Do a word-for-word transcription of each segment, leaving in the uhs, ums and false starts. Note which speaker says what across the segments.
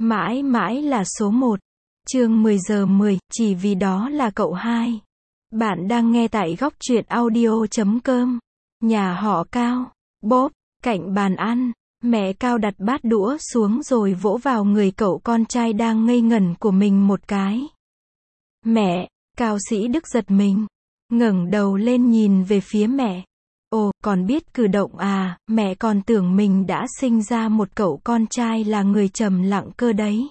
Speaker 1: Mãi mãi là số một. Chương mười giờ mười, chỉ vì đó là cậu hai. Bạn đang nghe tại góc truyện audio chấm com. Nhà họ Cao. Bốp, cạnh bàn ăn, mẹ Cao đặt bát đũa xuống rồi vỗ vào người cậu con trai đang ngây ngẩn của mình một cái. Mẹ, Cao Sĩ Đức giật mình, ngẩng đầu lên nhìn về phía mẹ. Ồ, còn biết cử động à, mẹ còn tưởng mình đã sinh ra một cậu con trai là người trầm lặng cơ đấy.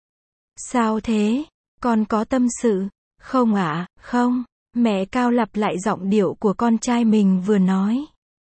Speaker 1: Sao thế? Con có tâm sự? Không ạ, à, không. Mẹ Cao lặp lại giọng điệu của con trai mình vừa nói.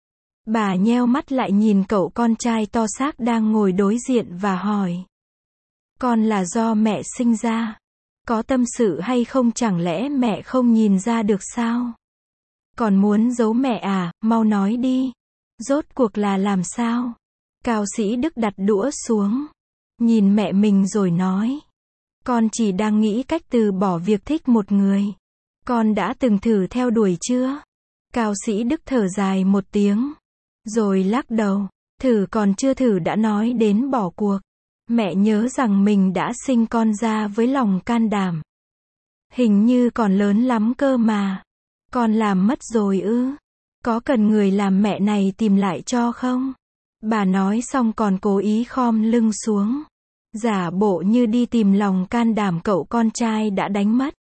Speaker 1: Bà nheo mắt lại nhìn cậu con trai to xác đang ngồi đối diện và hỏi. Con là do mẹ sinh ra. Có tâm sự hay không, chẳng lẽ mẹ không nhìn ra được sao? Còn muốn giấu mẹ à, mau nói đi. Rốt cuộc là làm sao? Cao Sĩ Đức đặt đũa xuống, nhìn mẹ mình rồi nói. Con chỉ đang nghĩ cách từ bỏ việc thích một người. Con đã từng thử theo đuổi chưa? Cao Sĩ Đức thở dài một tiếng, rồi lắc đầu. Thử còn chưa thử đã nói đến bỏ cuộc. Mẹ nhớ rằng mình đã sinh con ra với lòng can đảm. Hình như còn lớn lắm cơ mà. Con làm mất rồi ư? Có cần người làm mẹ này tìm lại cho không? Bà nói xong còn cố ý khom lưng xuống, giả bộ như đi tìm lòng can đảm cậu con trai đã đánh mất.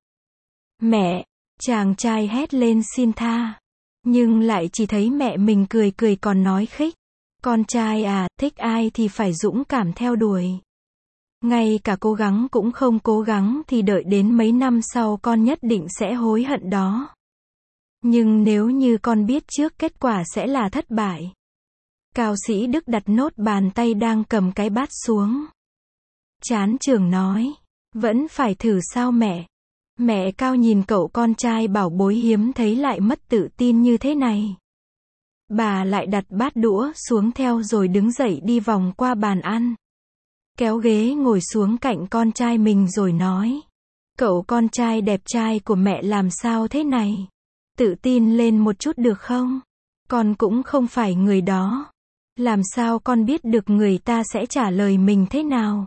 Speaker 1: Mẹ! Chàng trai hét lên xin tha, nhưng lại chỉ thấy mẹ mình cười cười còn nói khích. Con trai à, thích ai thì phải dũng cảm theo đuổi. Ngay cả cố gắng cũng không cố gắng thì đợi đến mấy năm sau con nhất định sẽ hối hận đó. Nhưng nếu như con biết trước kết quả sẽ là thất bại. Cao Sĩ Đức đặt nốt bàn tay đang cầm cái bát xuống. Chán chường nói. Vẫn phải thử sao mẹ? Mẹ Cao nhìn cậu con trai bảo bối hiếm thấy lại mất tự tin như thế này. Bà lại đặt bát đũa xuống theo rồi đứng dậy đi vòng qua bàn ăn, kéo ghế ngồi xuống cạnh con trai mình rồi nói. Cậu con trai đẹp trai của mẹ làm sao thế này? Tự tin lên một chút được không? Con cũng không phải người đó. Làm sao con biết được người ta sẽ trả lời mình thế nào?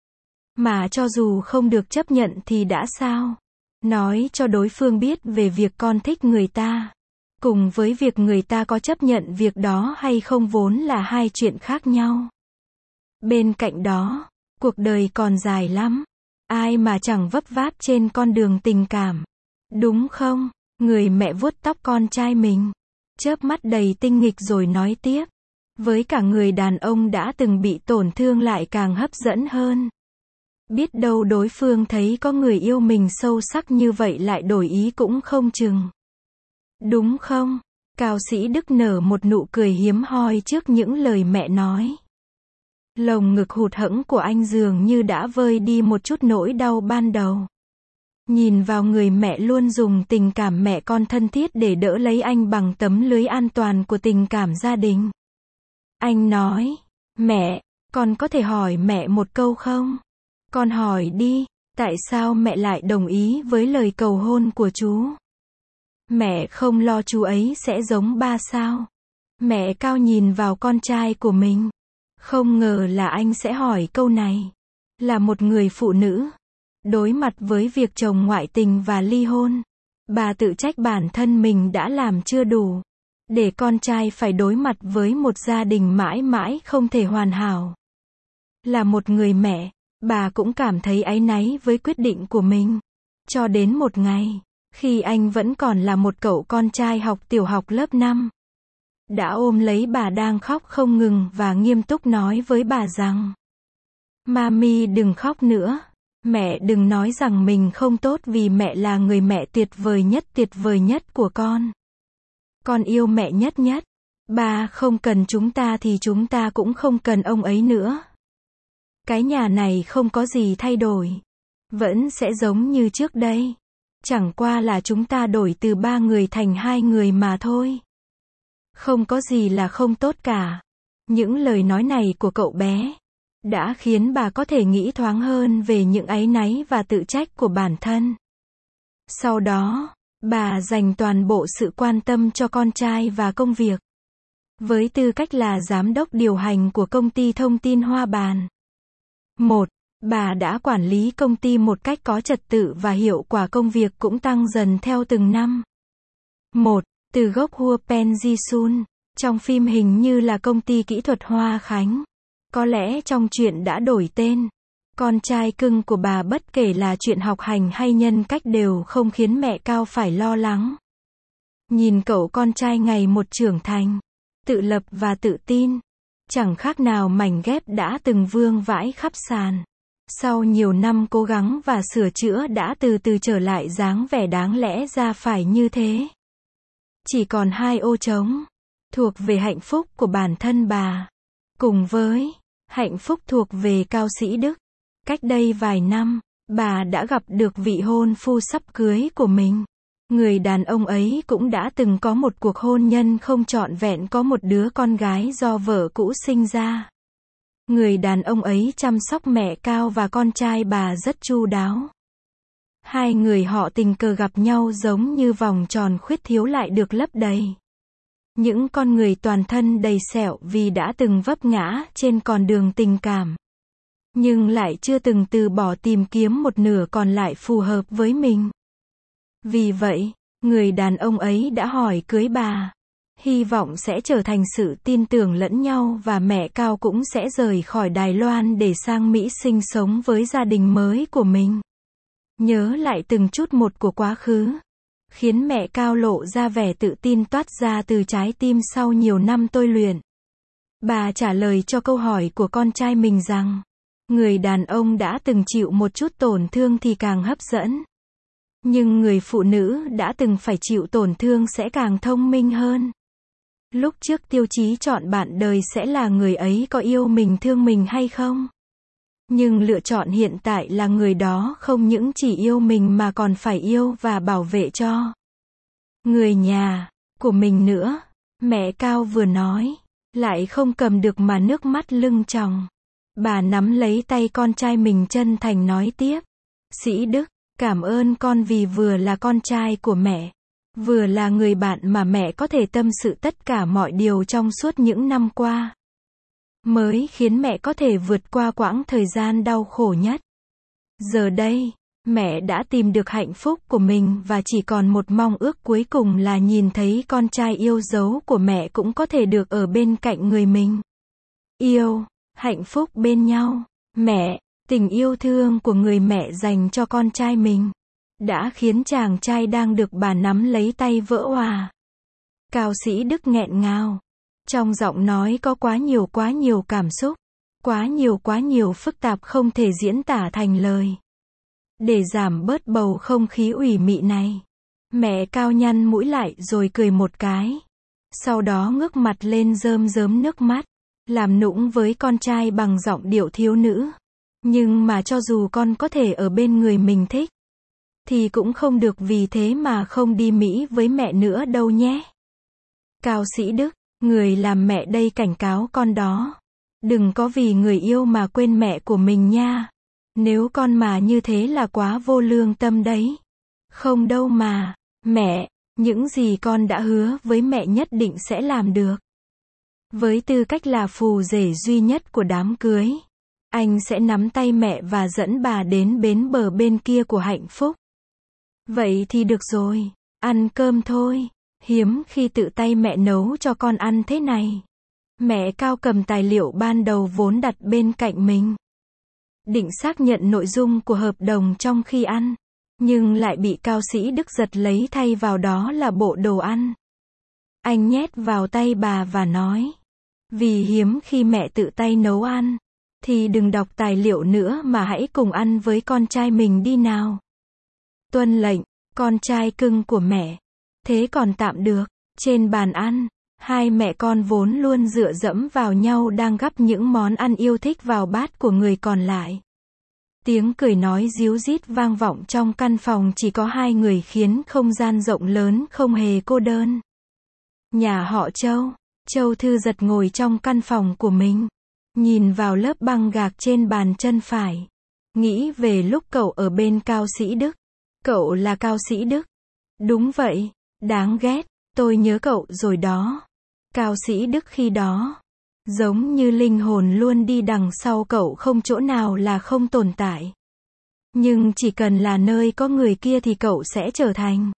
Speaker 1: Mà cho dù không được chấp nhận thì đã sao? Nói cho đối phương biết về việc con thích người ta, cùng với việc người ta có chấp nhận việc đó hay không vốn là hai chuyện khác nhau. Bên cạnh đó, cuộc đời còn dài lắm. Ai mà chẳng vấp váp trên con đường tình cảm. Đúng không? Người mẹ vuốt tóc con trai mình, chớp mắt đầy tinh nghịch rồi nói tiếp. Với cả người đàn ông đã từng bị tổn thương lại càng hấp dẫn hơn. Biết đâu đối phương thấy có người yêu mình sâu sắc như vậy lại đổi ý cũng không chừng. Đúng không? Cao Sĩ Đức nở một nụ cười hiếm hoi trước những lời mẹ nói. Lồng ngực hụt hẫng của anh dường như đã vơi đi một chút nỗi đau ban đầu. Nhìn vào người mẹ luôn dùng tình cảm mẹ con thân thiết để đỡ lấy anh bằng tấm lưới an toàn của tình cảm gia đình. Anh nói, mẹ, con có thể hỏi mẹ một câu không? Con hỏi đi, tại sao mẹ lại đồng ý với lời cầu hôn của chú? Mẹ không lo chú ấy sẽ giống ba sao? Mẹ Cao nhìn vào con trai của mình. Không ngờ là anh sẽ hỏi câu này. Là một người phụ nữ, đối mặt với việc chồng ngoại tình và ly hôn, bà tự trách bản thân mình đã làm chưa đủ, để con trai phải đối mặt với một gia đình mãi mãi không thể hoàn hảo. Là một người mẹ, bà cũng cảm thấy áy náy với quyết định của mình. Cho đến một ngày, khi anh vẫn còn là một cậu con trai học tiểu học lớp năm, đã ôm lấy bà đang khóc không ngừng và nghiêm túc nói với bà rằng: Mami đừng khóc nữa. Mẹ đừng nói rằng mình không tốt vì mẹ là người mẹ tuyệt vời nhất tuyệt vời nhất của con. Con yêu mẹ nhất nhất. Ba không cần chúng ta thì chúng ta cũng không cần ông ấy nữa. Cái nhà này không có gì thay đổi. Vẫn sẽ giống như trước đây. Chẳng qua là chúng ta đổi từ ba người thành hai người mà thôi. Không có gì là không tốt cả. Những lời nói này của cậu bé đã khiến bà có thể nghĩ thoáng hơn về những áy náy và tự trách của bản thân. Sau đó, bà dành toàn bộ sự quan tâm cho con trai và công việc. Với tư cách là giám đốc điều hành của công ty thông tin Hoa Bàn. một. Bà đã quản lý công ty một cách có trật tự và hiệu quả công việc cũng tăng dần theo từng năm. một. Từ gốc Hua Pen Ji-sun, trong phim hình như là công ty kỹ thuật Hoa Khánh. Có lẽ trong truyện đã đổi tên. Con trai cưng của bà bất kể là chuyện học hành hay nhân cách đều không khiến mẹ Cao phải lo lắng. Nhìn cậu con trai ngày một trưởng thành, tự lập và tự tin, chẳng khác nào mảnh ghép đã từng vương vãi khắp sàn. Sau nhiều năm cố gắng và sửa chữa đã từ từ trở lại dáng vẻ đáng lẽ ra phải như thế. Chỉ còn hai ô trống, thuộc về hạnh phúc của bản thân bà, cùng với hạnh phúc thuộc về Cao Sĩ Đức. Cách đây vài năm, bà đã gặp được vị hôn phu sắp cưới của mình. Người đàn ông ấy cũng đã từng có một cuộc hôn nhân không trọn vẹn, có một đứa con gái do vợ cũ sinh ra. Người đàn ông ấy chăm sóc mẹ Cao và con trai bà rất chu đáo. Hai người họ tình cờ gặp nhau giống như vòng tròn khuyết thiếu lại được lấp đầy. Những con người toàn thân đầy sẹo vì đã từng vấp ngã trên con đường tình cảm, nhưng lại chưa từng từ bỏ tìm kiếm một nửa còn lại phù hợp với mình. Vì vậy, người đàn ông ấy đã hỏi cưới bà, hy vọng sẽ trở thành sự tin tưởng lẫn nhau và mẹ Cao cũng sẽ rời khỏi Đài Loan để sang Mỹ sinh sống với gia đình mới của mình. Nhớ lại từng chút một của quá khứ, khiến mẹ Cao lộ ra vẻ tự tin toát ra từ trái tim sau nhiều năm tôi luyện. Bà trả lời cho câu hỏi của con trai mình rằng, người đàn ông đã từng chịu một chút tổn thương thì càng hấp dẫn. Nhưng người phụ nữ đã từng phải chịu tổn thương sẽ càng thông minh hơn. Lúc trước tiêu chí chọn bạn đời sẽ là người ấy có yêu mình thương mình hay không. Nhưng lựa chọn hiện tại là người đó không những chỉ yêu mình mà còn phải yêu và bảo vệ cho người nhà của mình nữa. Mẹ Cao vừa nói, lại không cầm được mà nước mắt lưng tròng. Bà nắm lấy tay con trai mình chân thành nói tiếp. Sĩ Đức, cảm ơn con vì vừa là con trai của mẹ, vừa là người bạn mà mẹ có thể tâm sự tất cả mọi điều trong suốt những năm qua, mới khiến mẹ có thể vượt qua quãng thời gian đau khổ nhất. Giờ đây, mẹ đã tìm được hạnh phúc của mình và chỉ còn một mong ước cuối cùng là nhìn thấy con trai yêu dấu của mẹ cũng có thể được ở bên cạnh người mình yêu, hạnh phúc bên nhau. Mẹ, tình yêu thương của người mẹ dành cho con trai mình đã khiến chàng trai đang được bà nắm lấy tay vỡ òa. Cao Sĩ Đức nghẹn ngào. Trong giọng nói có quá nhiều quá nhiều cảm xúc, quá nhiều quá nhiều phức tạp không thể diễn tả thành lời. Để giảm bớt bầu không khí ủy mị này, mẹ Cao nhăn mũi lại rồi cười một cái. Sau đó ngước mặt lên rơm rớm nước mắt, làm nũng với con trai bằng giọng điệu thiếu nữ. Nhưng mà cho dù con có thể ở bên người mình thích, thì cũng không được vì thế mà không đi Mỹ với mẹ nữa đâu nhé. Cao Sĩ Đức, người làm mẹ đây cảnh cáo con đó. Đừng có vì người yêu mà quên mẹ của mình nha. Nếu con mà như thế là quá vô lương tâm đấy. Không đâu mà, mẹ, những gì con đã hứa với mẹ nhất định sẽ làm được. Với tư cách là phù rể duy nhất của đám cưới, anh sẽ nắm tay mẹ và dẫn bà đến bến bờ bên kia của hạnh phúc. Vậy thì được rồi, ăn cơm thôi. Hiếm khi tự tay mẹ nấu cho con ăn thế này. Mẹ Cao cầm tài liệu ban đầu vốn đặt bên cạnh mình, định xác nhận nội dung của hợp đồng trong khi ăn, nhưng lại bị Cao Sĩ Đức giật lấy thay vào đó là bộ đồ ăn. Anh nhét vào tay bà và nói, vì hiếm khi mẹ tự tay nấu ăn, thì đừng đọc tài liệu nữa mà hãy cùng ăn với con trai mình đi nào. Tuân lệnh, con trai cưng của mẹ. Thế còn tạm được. Trên bàn ăn, hai mẹ con vốn luôn dựa dẫm vào nhau đang gắp những món ăn yêu thích vào bát của người còn lại. Tiếng cười nói ríu rít vang vọng trong căn phòng chỉ có hai người khiến không gian rộng lớn không hề cô đơn. Nhà họ Châu, Châu Thư Giật ngồi trong căn phòng của mình, nhìn vào lớp băng gạc trên bàn chân phải, nghĩ về lúc cậu ở bên Cao Sĩ Đức. Cậu là Cao Sĩ Đức. Đúng vậy, đáng ghét, tôi nhớ cậu rồi đó. Cao Sĩ Đức khi đó Giống như linh hồn luôn đi đằng sau cậu, không chỗ nào là không tồn tại. Nhưng chỉ cần là nơi có người kia thì cậu sẽ trở thành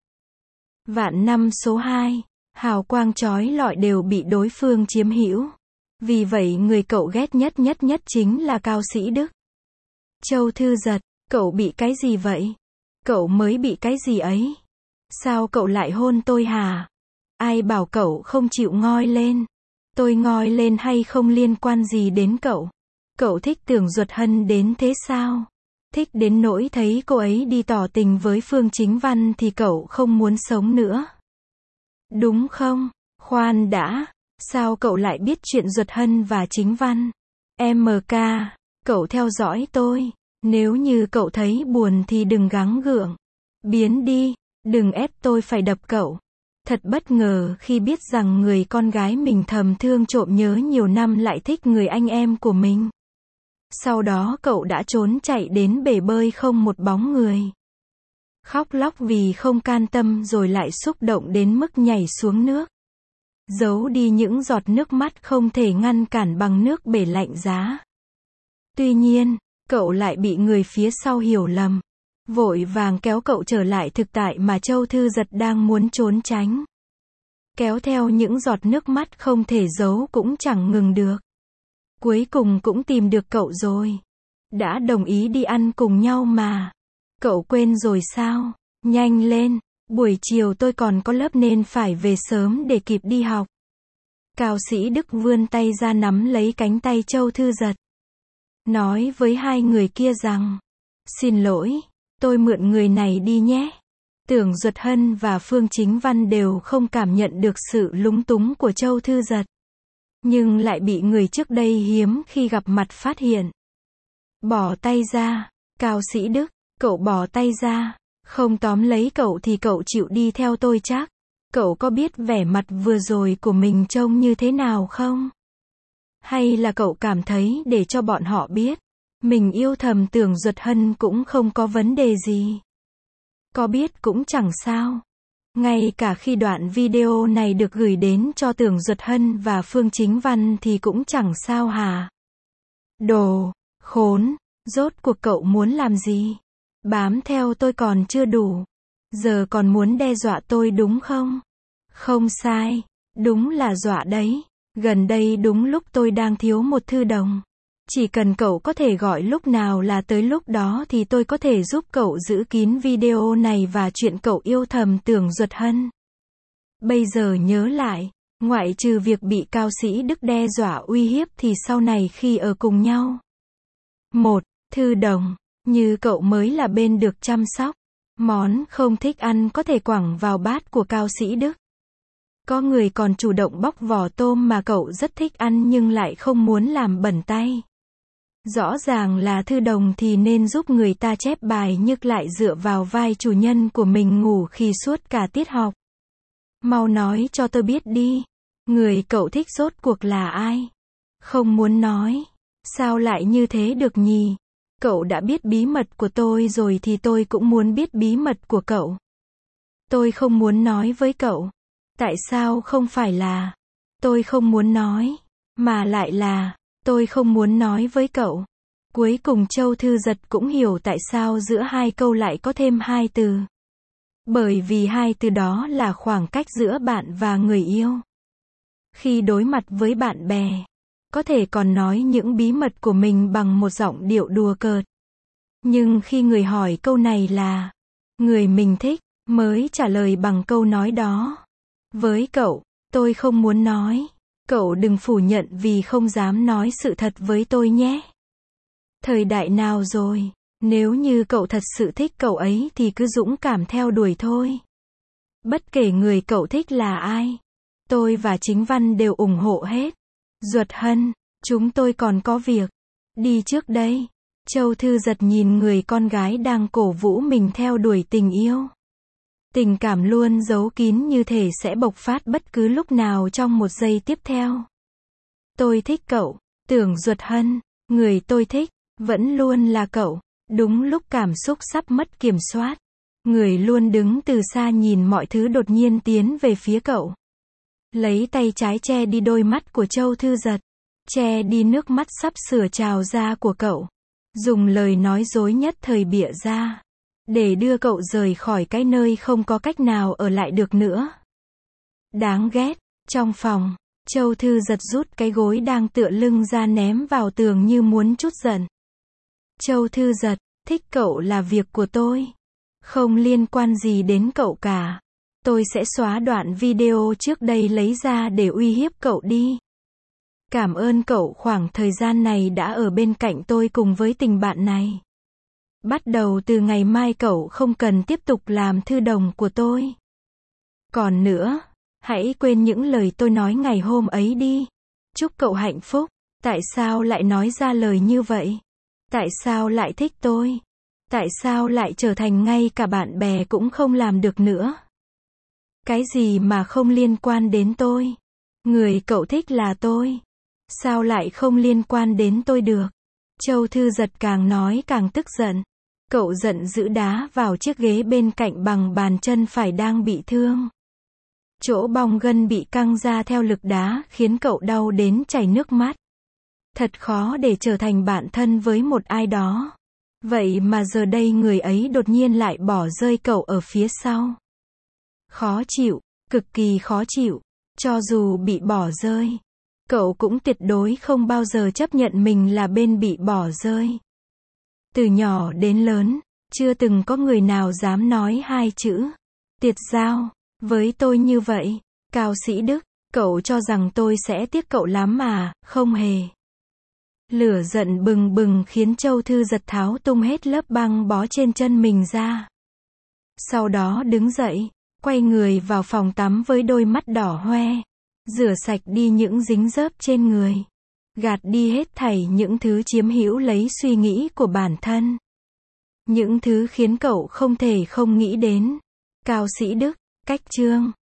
Speaker 1: vạn năm số hai. Hào quang chói lọi đều bị đối phương chiếm hữu. Vì vậy người cậu ghét nhất nhất nhất chính là Cao Sĩ Đức. Châu Thư Giật, cậu bị cái gì vậy? Cậu mới bị cái gì ấy? Sao cậu lại hôn tôi hả? Ai bảo cậu không chịu ngoi lên? Tôi ngoi lên hay không liên quan gì đến cậu? Cậu thích Tưởng Duật Hân đến thế sao? Thích đến nỗi thấy cô ấy đi tỏ tình với Phương Chính Văn thì cậu không muốn sống nữa. Đúng không? Khoan đã, sao cậu lại biết chuyện Duật Hân và Chính Văn? em ca, cậu theo dõi tôi. Nếu như cậu thấy buồn thì đừng gắng gượng. Biến đi, đừng ép tôi phải đập cậu. Thật bất ngờ khi biết rằng người con gái mình thầm thương trộm nhớ nhiều năm lại thích người anh em của mình. Sau đó cậu đã trốn chạy đến bể bơi không một bóng người. Khóc lóc vì không can tâm rồi lại xúc động đến mức nhảy xuống nước. Giấu đi những giọt nước mắt không thể ngăn cản bằng nước bể lạnh giá. Tuy nhiên, cậu lại bị người phía sau hiểu lầm. Vội vàng kéo cậu trở lại thực tại mà Châu Thư Giật đang muốn trốn tránh. Kéo theo những giọt nước mắt không thể giấu cũng chẳng ngừng được. Cuối cùng cũng tìm được cậu rồi. Đã đồng ý đi ăn cùng nhau mà. Cậu quên rồi sao? Nhanh lên, buổi chiều tôi còn có lớp nên phải về sớm để kịp đi học. Cao Sĩ Đức vươn tay ra nắm lấy cánh tay Châu Thư Giật. Nói với hai người kia rằng, xin lỗi, tôi mượn người này đi nhé. Tưởng Duật Hân và Phương Chính Văn đều không cảm nhận được sự lúng túng của Châu Thư Giật. Nhưng lại bị người trước đây hiếm khi gặp mặt phát hiện. Bỏ tay ra, Cao Sĩ Đức, cậu bỏ tay ra, không tóm lấy cậu thì cậu chịu đi theo tôi chắc. Cậu có biết vẻ mặt vừa rồi của mình trông như thế nào không? Hay là cậu cảm thấy để cho bọn họ biết, mình yêu thầm Tưởng Duật Hân cũng không có vấn đề gì? Có biết cũng chẳng sao. Ngay cả khi đoạn video này được gửi đến cho Tưởng Duật Hân và Phương Chính Văn thì cũng chẳng sao hả? Đồ khốn, rốt cuộc cậu muốn làm gì? Bám theo tôi còn chưa đủ. Giờ còn muốn đe dọa tôi đúng không? Không sai, đúng là dọa đấy. Gần đây đúng lúc tôi đang thiếu một thư đồng. Chỉ cần cậu có thể gọi lúc nào là tới lúc đó thì tôi có thể giúp cậu giữ kín video này và chuyện cậu yêu thầm Tưởng Duật Hân. Bây giờ nhớ lại, ngoại trừ việc bị Cao Sĩ Đức đe dọa uy hiếp thì sau này khi ở cùng nhau. Một, thư đồng, như cậu mới là bên được chăm sóc. Món không thích ăn có thể quẳng vào bát của Cao Sĩ Đức. Có người còn chủ động bóc vỏ tôm mà cậu rất thích ăn nhưng lại không muốn làm bẩn tay. Rõ ràng là thư đồng thì nên giúp người ta chép bài nhưng lại dựa vào vai chủ nhân của mình ngủ khi suốt cả tiết học. Mau nói cho tôi biết đi. Người cậu thích rốt cuộc là ai? Không muốn nói. Sao lại như thế được nhỉ? Cậu đã biết bí mật của tôi rồi thì tôi cũng muốn biết bí mật của cậu. Tôi không muốn nói với cậu. Tại sao không phải là tôi không muốn nói, mà lại là tôi không muốn nói với cậu. Cuối cùng Châu Thư Giật cũng hiểu tại sao giữa hai câu lại có thêm hai từ. Bởi vì hai từ đó là khoảng cách giữa bạn và người yêu. Khi đối mặt với bạn bè, có thể còn nói những bí mật của mình bằng một giọng điệu đùa cợt. Nhưng khi người hỏi câu này là người mình thích, mới trả lời bằng câu nói đó. Với cậu, tôi không muốn nói. Cậu đừng phủ nhận vì không dám nói sự thật với tôi nhé. Thời đại nào rồi, nếu như cậu thật sự thích cậu ấy thì cứ dũng cảm theo đuổi thôi. Bất kể người cậu thích là ai, tôi và Chính Văn đều ủng hộ hết. Duật Hân, chúng tôi còn có việc. Đi trước đây. Châu Thư Giật nhìn người con gái đang cổ vũ mình theo đuổi tình yêu. Tình cảm luôn giấu kín như thể sẽ bộc phát bất cứ lúc nào trong một giây tiếp theo. Tôi thích cậu, Tưởng Duật Hân, người tôi thích, vẫn luôn là cậu. Đúng lúc cảm xúc sắp mất kiểm soát, người luôn đứng từ xa nhìn mọi thứ đột nhiên tiến về phía cậu. Lấy tay trái che đi đôi mắt của Châu Thư Giật. che đi nước mắt sắp sửa trào ra của cậu. Dùng lời nói dối nhất thời bịa ra, để đưa cậu rời khỏi cái nơi không có cách nào ở lại được nữa. Đáng ghét. Trong phòng, Châu Thư giật rút cái gối đang tựa lưng ra ném vào tường như muốn trút giận. Châu Thư giật, thích cậu là việc của tôi. Không liên quan gì đến cậu cả. Tôi sẽ xóa đoạn video trước đây lấy ra để uy hiếp cậu đi. Cảm ơn cậu khoảng thời gian này đã ở bên cạnh tôi cùng với tình bạn này. Bắt đầu từ ngày mai cậu không cần tiếp tục làm thư đồng của tôi. Còn nữa, hãy quên những lời tôi nói ngày hôm ấy đi. Chúc cậu hạnh phúc. Tại sao lại nói ra lời như vậy? Tại sao lại thích tôi? Tại sao lại trở thành ngay cả bạn bè cũng không làm được nữa? Cái gì mà không liên quan đến tôi? Người cậu thích là tôi. Sao lại không liên quan đến tôi được? Châu Thư giật càng nói càng tức giận. Cậu giận dữ đá vào chiếc ghế bên cạnh bằng bàn chân phải đang bị thương. Chỗ bong gân bị căng ra theo lực đá khiến cậu đau đến chảy nước mắt. Thật khó để trở thành bạn thân với một ai đó. Vậy mà giờ đây người ấy đột nhiên lại bỏ rơi cậu ở phía sau. Khó chịu, cực kỳ khó chịu. Cho dù bị bỏ rơi, cậu cũng tuyệt đối không bao giờ chấp nhận mình là bên bị bỏ rơi. Từ nhỏ đến lớn, chưa từng có người nào dám nói hai chữ tiệt giao với tôi như vậy. Cao Sĩ Đức, cậu cho rằng tôi sẽ tiếc cậu lắm mà, không hề. Lửa giận bừng bừng khiến Châu Thư giật tháo tung hết lớp băng bó trên chân mình ra. Sau đó đứng dậy, quay người vào phòng tắm với đôi mắt đỏ hoe, rửa sạch đi những dính dớp trên người, gạt đi hết thảy những thứ chiếm hữu lấy suy nghĩ của bản thân. Những thứ khiến cậu không thể không nghĩ đến. Cao Sĩ Đức, cách chương